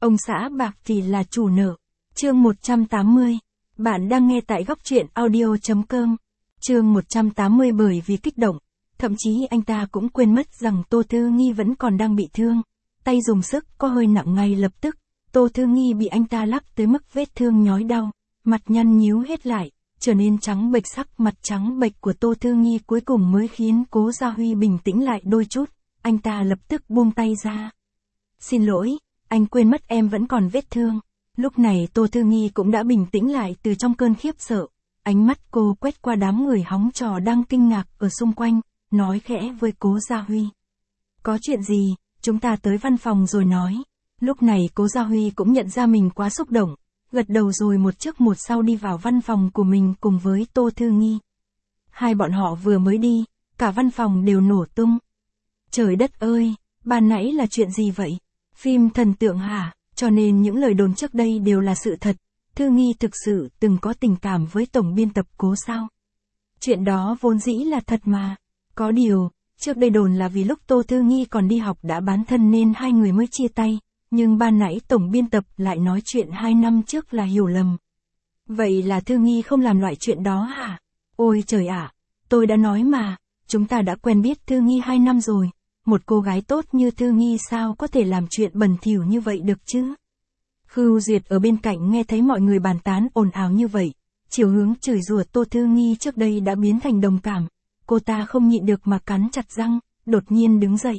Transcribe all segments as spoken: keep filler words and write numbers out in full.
Ông xã bạc thì là chủ nợ. Chương một trăm tám mươi. Bạn đang nghe tại góc truyện audio.com. Chương một trăm tám mươi. Bởi vì kích động, thậm chí anh ta cũng quên mất rằng Tô Thư Nghi vẫn còn đang bị thương. Tay dùng sức có hơi nặng, ngay lập tức, Tô Thư Nghi bị anh ta lắc tới mức vết thương nhói đau, mặt nhăn nhíu hết lại, trở nên trắng bệch. Sắc mặt trắng bệch của Tô Thư Nghi cuối cùng mới khiến Cố Gia Huy bình tĩnh lại đôi chút. Anh ta lập tức buông tay ra. Xin lỗi, anh quên mất em vẫn còn vết thương. Lúc này Tô Thư Nghi cũng đã bình tĩnh lại từ trong cơn khiếp sợ. Ánh mắt cô quét qua đám người hóng trò đang kinh ngạc ở xung quanh, nói khẽ với Cố Gia Huy. Có chuyện gì, chúng ta tới văn phòng rồi nói. Lúc này Cố Gia Huy cũng nhận ra mình quá xúc động, gật đầu rồi một trước một sau đi vào văn phòng của mình cùng với Tô Thư Nghi. Hai bọn họ vừa mới đi, cả văn phòng đều nổ tung. Trời đất ơi, ban nãy là chuyện gì vậy? Phim thần tượng hả? Cho nên những lời đồn trước đây đều là sự thật. Thư Nghi thực sự từng có tình cảm với tổng biên tập Cố sao? Chuyện đó vốn dĩ là thật mà. Có điều, trước đây đồn là vì lúc Tô Thư Nghi còn đi học đã bán thân nên hai người mới chia tay. Nhưng ban nãy tổng biên tập lại nói chuyện hai năm trước là hiểu lầm. Vậy là Thư Nghi không làm loại chuyện đó hả? Ôi trời ạ, tôi đã nói mà, chúng ta đã quen biết Thư Nghi hai năm rồi. Một cô gái tốt như Thư Nghi sao có thể làm chuyện bẩn thỉu như vậy được chứ? Khưu Duyệt ở bên cạnh nghe thấy mọi người bàn tán ồn ào như vậy, chiều hướng chửi rủa Tô Thư Nghi trước đây đã biến thành đồng cảm. Cô ta không nhịn được mà cắn chặt răng, đột nhiên đứng dậy.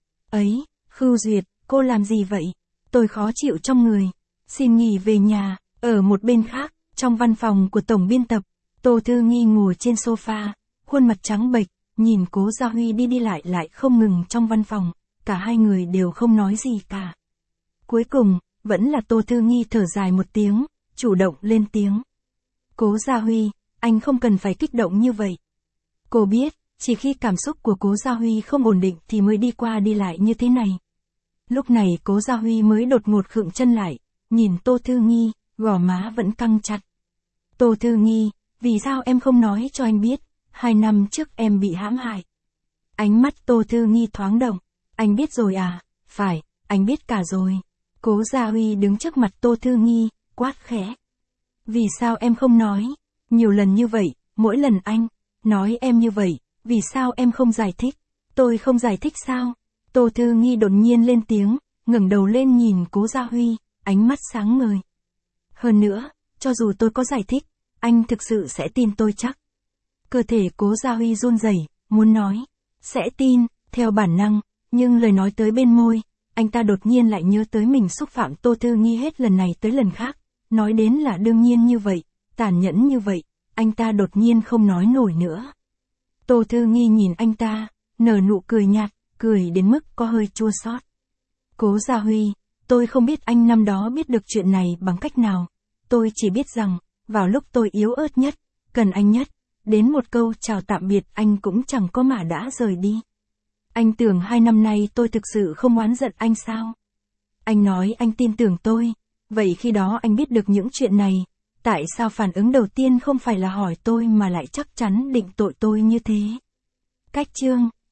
Ấy, Khưu Duyệt, cô làm gì vậy? Tôi khó chịu trong người, xin nghỉ về nhà. Ở một bên khác, trong văn phòng của tổng biên tập, Tô Thư Nghi ngồi trên sofa, khuôn mặt trắng bệch, nhìn Cố Gia Huy đi đi lại lại không ngừng trong văn phòng, cả hai người đều không nói gì cả. Cuối cùng, vẫn là Tô Thư Nghi thở dài một tiếng, chủ động lên tiếng. Cố Gia Huy, anh không cần phải kích động như vậy. Cô biết, chỉ khi cảm xúc của Cố Gia Huy không ổn định thì mới đi qua đi lại như thế này. Lúc này Cố Gia Huy mới đột ngột khựng chân lại, nhìn Tô Thư Nghi, gò má vẫn căng chặt. Tô Thư Nghi, vì sao em không nói cho anh biết, hai năm trước em bị hãm hại? Ánh mắt Tô Thư Nghi thoáng động. Anh biết rồi à? Phải, anh biết cả rồi. Cố Gia Huy đứng trước mặt Tô Thư Nghi, quát khẽ. Vì sao em không nói? Nhiều lần như vậy, mỗi lần anh nói em như vậy, vì sao em không giải thích? Tôi không giải thích sao? Tô Thư Nghi đột nhiên lên tiếng, ngẩng đầu lên nhìn Cố Gia Huy, ánh mắt sáng ngời. Hơn nữa, cho dù tôi có giải thích, anh thực sự sẽ tin tôi chắc? Cơ thể Cố Gia Huy run rẩy, muốn nói, sẽ tin, theo bản năng, nhưng lời nói tới bên môi, anh ta đột nhiên lại nhớ tới mình xúc phạm Tô Thư Nghi hết lần này tới lần khác, nói đến là đương nhiên như vậy, tàn nhẫn như vậy, anh ta đột nhiên không nói nổi nữa. Tô Thư Nghi nhìn anh ta, nở nụ cười nhạt, cười đến mức có hơi chua xót. Cố Gia Huy, tôi không biết anh năm đó biết được chuyện này bằng cách nào, tôi chỉ biết rằng, vào lúc tôi yếu ớt nhất, cần anh nhất, đến một câu chào tạm biệt anh cũng chẳng có mà đã rời đi. Anh tưởng hai năm nay tôi thực sự không oán giận anh sao? Anh nói anh tin tưởng tôi, vậy khi đó anh biết được những chuyện này, tại sao phản ứng đầu tiên không phải là hỏi tôi mà lại chắc chắn định tội tôi như thế? Cách chương